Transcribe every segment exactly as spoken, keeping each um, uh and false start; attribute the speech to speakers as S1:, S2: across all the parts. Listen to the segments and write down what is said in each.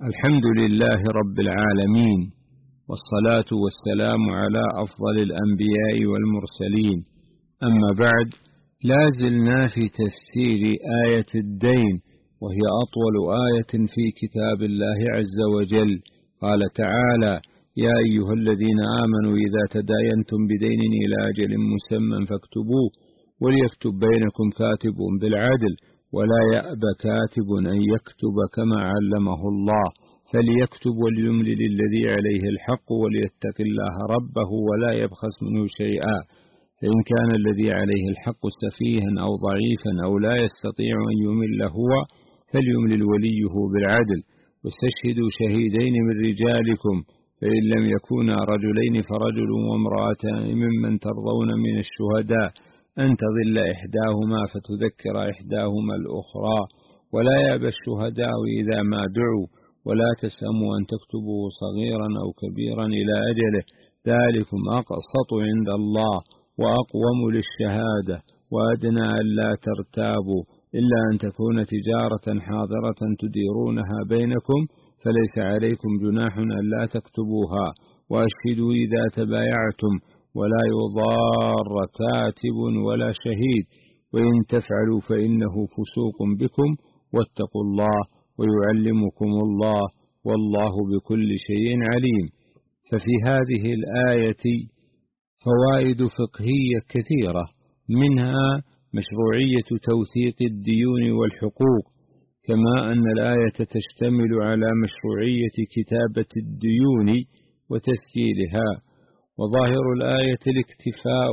S1: الحمد لله رب العالمين، والصلاة والسلام على أفضل الأنبياء والمرسلين. أما بعد، لازلنا في تفسير آية الدين، وهي أطول آية في كتاب الله عز وجل. قال تعالى: يا أيها الذين آمنوا إذا تداينتم بدين إلى أجل مسمى فاكتبوه، وليكتب بينكم كاتب بالعدل، ولا يأبى كاتب أن يكتب كما علمه الله، فليكتب وليملل الذي عليه الحق وليتق الله ربه ولا يبخس منه شيئا، فإن كان الذي عليه الحق سفيها أو ضعيفا أو لا يستطيع أن يمل هو فليملل وليه بالعدل، واستشهدوا شهيدين من رجالكم، فإن لم يكونا رجلين فرجل وامرأتان ممن ترضون من الشهداء أن تضل إحداهما فتذكر إحداهما الأخرى، ولا يأبى الشهداء إذا ما دعوا، ولا تسأموا أن تكتبوا صغيرا أو كبيرا إلى أجله، ذلكم أقسط عند الله وأقوم للشهادة، وأدنى ألا ترتابوا، إلا أن تكون تجارة حاضرة تديرونها بينكم، فليس عليكم جناح ألا تكتبوها، وأشهدوا إذا تبايعتم، ولا يضار كاتب ولا شهيد، وإن تفعلوا فإنه فسوق بكم، واتقوا الله ويعلمكم الله، والله بكل شيء عليم. ففي هذه الآية فوائد فقهية كثيرة، منها مشروعية توثيق الديون والحقوق، كما أن الآية تشتمل على مشروعية كتابة الديون وتسجيلها، وظاهر الآية الاكتفاء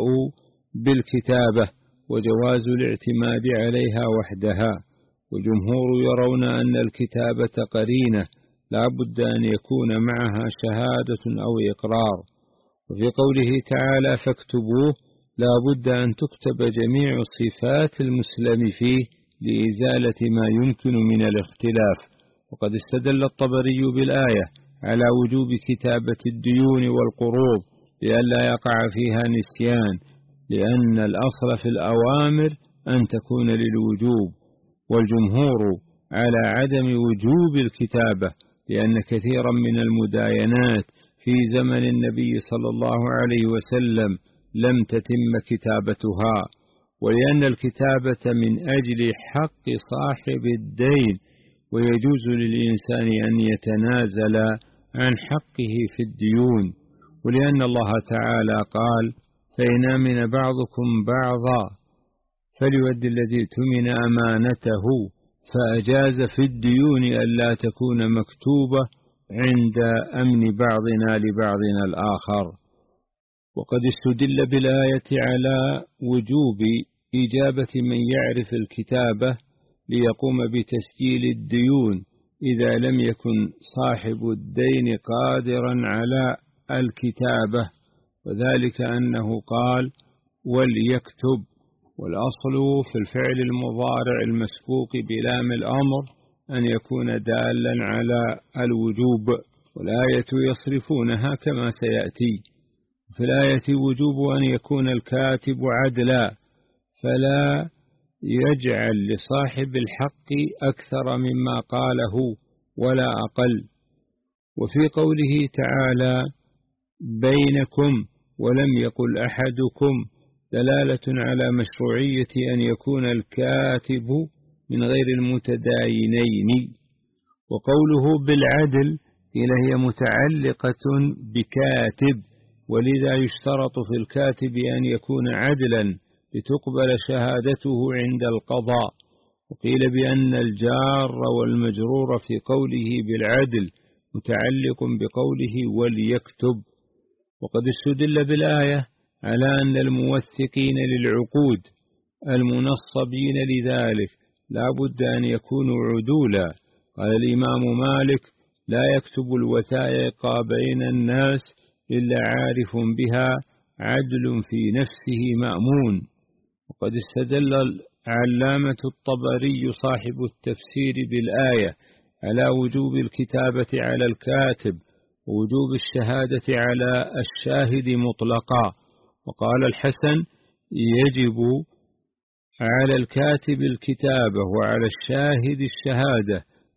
S1: بالكتابة وجواز الاعتماد عليها وحدها، والجمهور يرون أن الكتابة قرينة لا بد أن يكون معها شهادة أو إقرار. وفي قوله تعالى فاكتبوه لا بد أن تكتب جميع صفات المسلم فيه لإزالة ما يمكن من الاختلاف. وقد استدل الطبري بالآية على وجوب كتابة الديون والقروض لئلا يقع فيها نسيان، لأن الأصل في الأوامر أن تكون للوجوب، والجمهور على عدم وجوب الكتابة، لأن كثيرا من المداينات في زمن النبي صلى الله عليه وسلم لم تتم كتابتها، ولأن الكتابة من أجل حق صاحب الدين، ويجوز للإنسان أن يتنازل عن حقه في الديون، ولأن الله تعالى قال: فإن آمن بعضكم بعضا فليؤدي الذي اؤتمن أمانته، فأجاز في الديون ألا تكون مكتوبة عند أمن بعضنا لبعضنا الآخر. وقد استدل بالآية على وجوب إجابة من يعرف الكتابة ليقوم بتسجيل الديون إذا لم يكن صاحب الدين قادرا على الكتابة، وذلك أنه قال: وليكتب، والأصل في الفعل المضارع المسبوق بلام الأمر أن يكون دالا على الوجوب، والآية يصرفونها كما سيأتي. في الآية وجوب أن يكون الكاتب عدلا، فلا يجعل لصاحب الحق أكثر مما قاله ولا أقل. وفي قوله تعالى بينكم ولم يقل أحدكم دلالة على مشروعية أن يكون الكاتب من غير المتداينين. وقوله بالعدل هي متعلقة بكاتب، ولذا يشترط في الكاتب أن يكون عدلا لتقبل شهادته عند القضاء. وقيل بأن الجار والمجرور في قوله بالعدل متعلق بقوله وليكتب. وقد استدل بالآية على أن الموثقين للعقود المنصبين لذلك لا بد أن يكونوا عدولا. قال الإمام مالك: لا يكتب الوثائق بين الناس إلا عارف بها عدل في نفسه مأمون. وقد استدل العلامة الطبري صاحب التفسير بالآية على وجوب الكتابة على الكاتب ووجوب الشهادة على الشاهد مطلقا، وقال الحسن: يجب على الكاتب الكتابة وعلى الشاهد الشهادة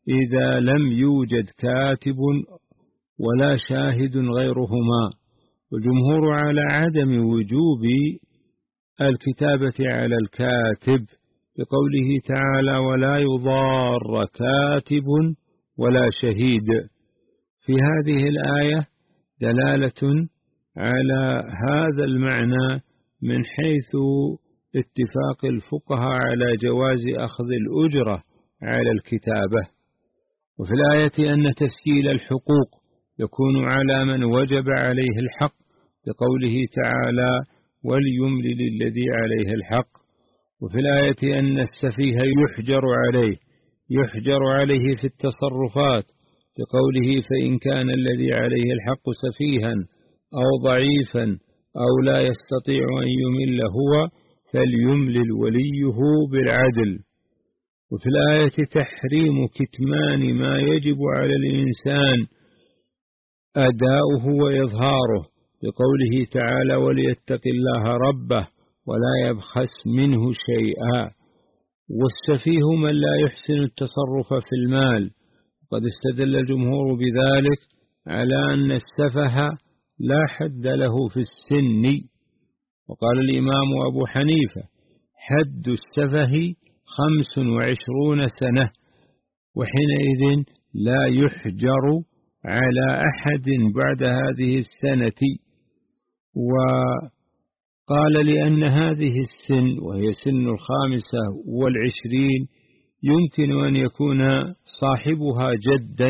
S1: إذا لم يوجد كاتب ولا شاهد غيرهما. والجمهور على عدم وجوب الكتابة على الكاتب بقوله تعالى: ولا يضار كاتب ولا شهيد. في هذه الآية دلالة على هذا المعنى من حيث اتفاق الفقهاء على جواز أخذ الأجرة على الكتابة. وفي الآية أن تسجيل الحقوق يكون على من وجب عليه الحق بقوله تعالى: وليملل الذي عليه الحق. وفي الآية أن السفيه يحجر عليه يحجر عليه في التصرفات بقوله: فإن كان الذي عليه الحق سفيها أو ضعيفا أو لا يستطيع أن يمل هو فليملل وليه بالعدل. وفي الآية تحريم كتمان ما يجب على الإنسان أداؤه وإظهاره بقوله تعالى: وليتق الله ربه ولا يبخس منه شيئا. والسفيه من لا يحسن التصرف في المال. وقد استدل الجمهور بذلك على أن السفه لا حد له في السن. وقال الإمام أبو حنيفة: حد السفه خمس وعشرون سنة، وحينئذ لا يحجر على أحد بعد هذه السنة. وقال لأن هذه السن وهي سن الخامسة والعشرين يمكن أن يكون صاحبها جدا،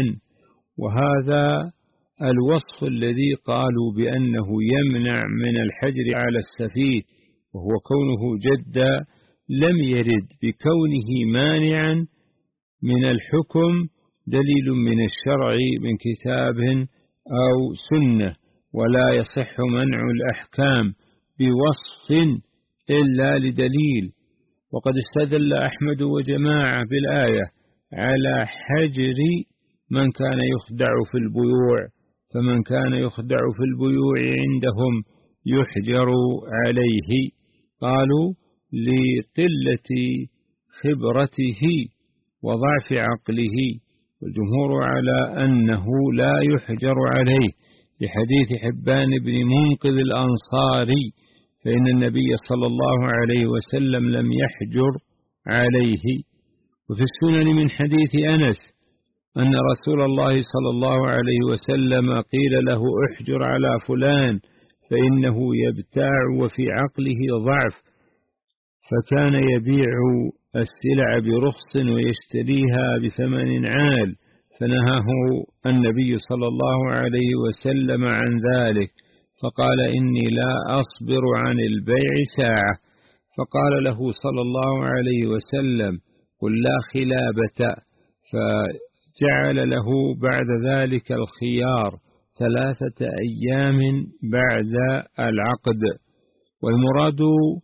S1: وهذا الوصف الذي قالوا بأنه يمنع من الحجر على السفيه وهو كونه جدا لم يرد بكونه مانعا من الحكم دليل من الشرع من كتاب أو سنة، ولا يصح منع الأحكام بوصف إلا لدليل. وقد استدل أحمد وجماعة بالآية على حجر من كان يخدع في البيوع، فمن كان يخدع في البيوع عندهم يحجر عليه، قالوا لقلة خبرته وضعف عقله. والجمهور على أنه لا يحجر عليه لحديث حبان بن منقذ الأنصاري، فإن النبي صلى الله عليه وسلم لم يحجر عليه. وفي السنن من حديث أنس أن رسول الله صلى الله عليه وسلم قيل له: احجر على فلان فإنه يبتاع وفي عقله ضعف، فكان يبيع السلع برخص ويشتريها بثمن عال، فنهاه النبي صلى الله عليه وسلم عن ذلك، فقال: إني لا أصبر عن البيع ساعة. فقال له صلى الله عليه وسلم: قل لا خلابة. فجعل له بعد ذلك الخيار ثلاثة أيام بعد العقد. والمراد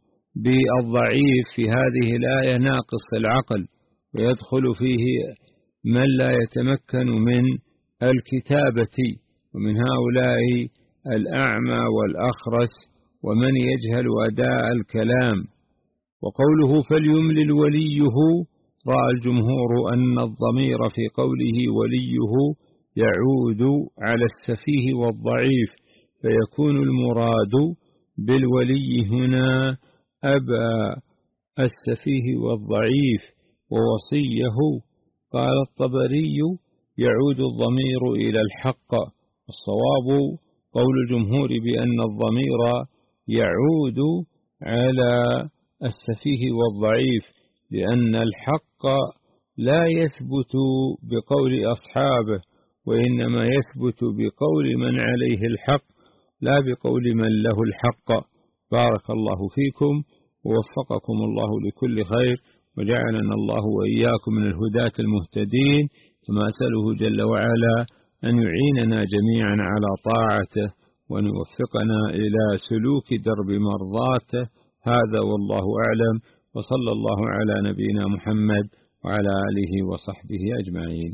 S1: بالضعيف في هذه الآية ناقص العقل، ويدخل فيه من لا يتمكن من الكتابة، ومن هؤلاء الأعمى والأخرس ومن يجهل أداء الكلام. وقوله فليملل وليه، رأى الجمهور أن الضمير في قوله وليه يعود على السفيه والضعيف، فيكون المراد بالولي هنا أبا السفيه والضعيف ووصيه. قال الطبري: يعود الضمير إلى الحق. الصواب قول الجمهور بأن الضمير يعود على السفيه والضعيف، لأن الحق لا يثبت بقول أصحابه، وإنما يثبت بقول من عليه الحق لا بقول من له الحق. بارك الله فيكم ووفقكم الله لكل خير، وجعلنا الله وإياكم من الهداة المهتدين. كما أسأله جل وعلا أن يعيننا جميعا على طاعته، وأن يوفقنا إلى سلوك درب مرضاته. هذا والله أعلم، وصلى الله على نبينا محمد وعلى آله وصحبه أجمعين.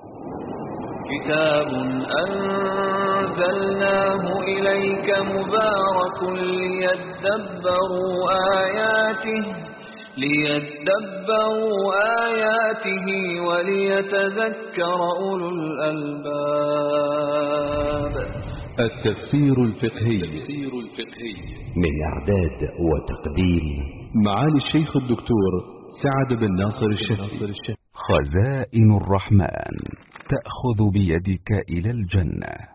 S2: كتاب أنزلناه إليك مبارك ليدبروا آياته ليدبروا آياته وليتذكر أولو الألباب.
S3: التفسير الفقهي
S4: من إعداد وتقديم
S3: معالي الشيخ الدكتور سعد بن ناصر الشافعي.
S4: خزائن الرحمن تأخذ بيدك إلى الجنة.